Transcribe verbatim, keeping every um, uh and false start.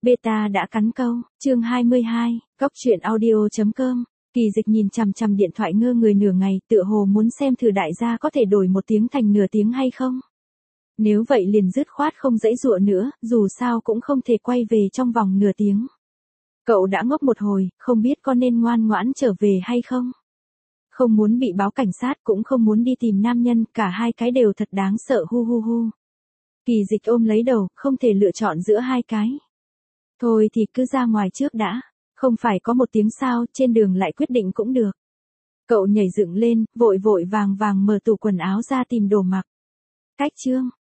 Beta đã cắn câu, chương hai mươi hai, Cóc truyện audio chấm com. Kỳ Dịch nhìn chằm chằm điện thoại ngơ người nửa ngày, tựa hồ muốn xem thử đại gia có thể đổi một tiếng thành nửa tiếng hay không. Nếu vậy liền dứt khoát không dãy dụa nữa, dù sao cũng không thể quay về trong vòng nửa tiếng. Cậu đã ngốc một hồi, không biết có nên ngoan ngoãn trở về hay không. Không muốn bị báo cảnh sát cũng không muốn đi tìm nam nhân, cả hai cái đều thật đáng sợ hu hu hu. Kỳ Dịch ôm lấy đầu, không thể lựa chọn giữa hai cái. Thôi thì cứ ra ngoài trước đã, không phải có một tiếng sao, trên đường lại quyết định cũng được. Cậu nhảy dựng lên, vội vội vàng vàng mở tủ quần áo ra tìm đồ mặc. Cách chương,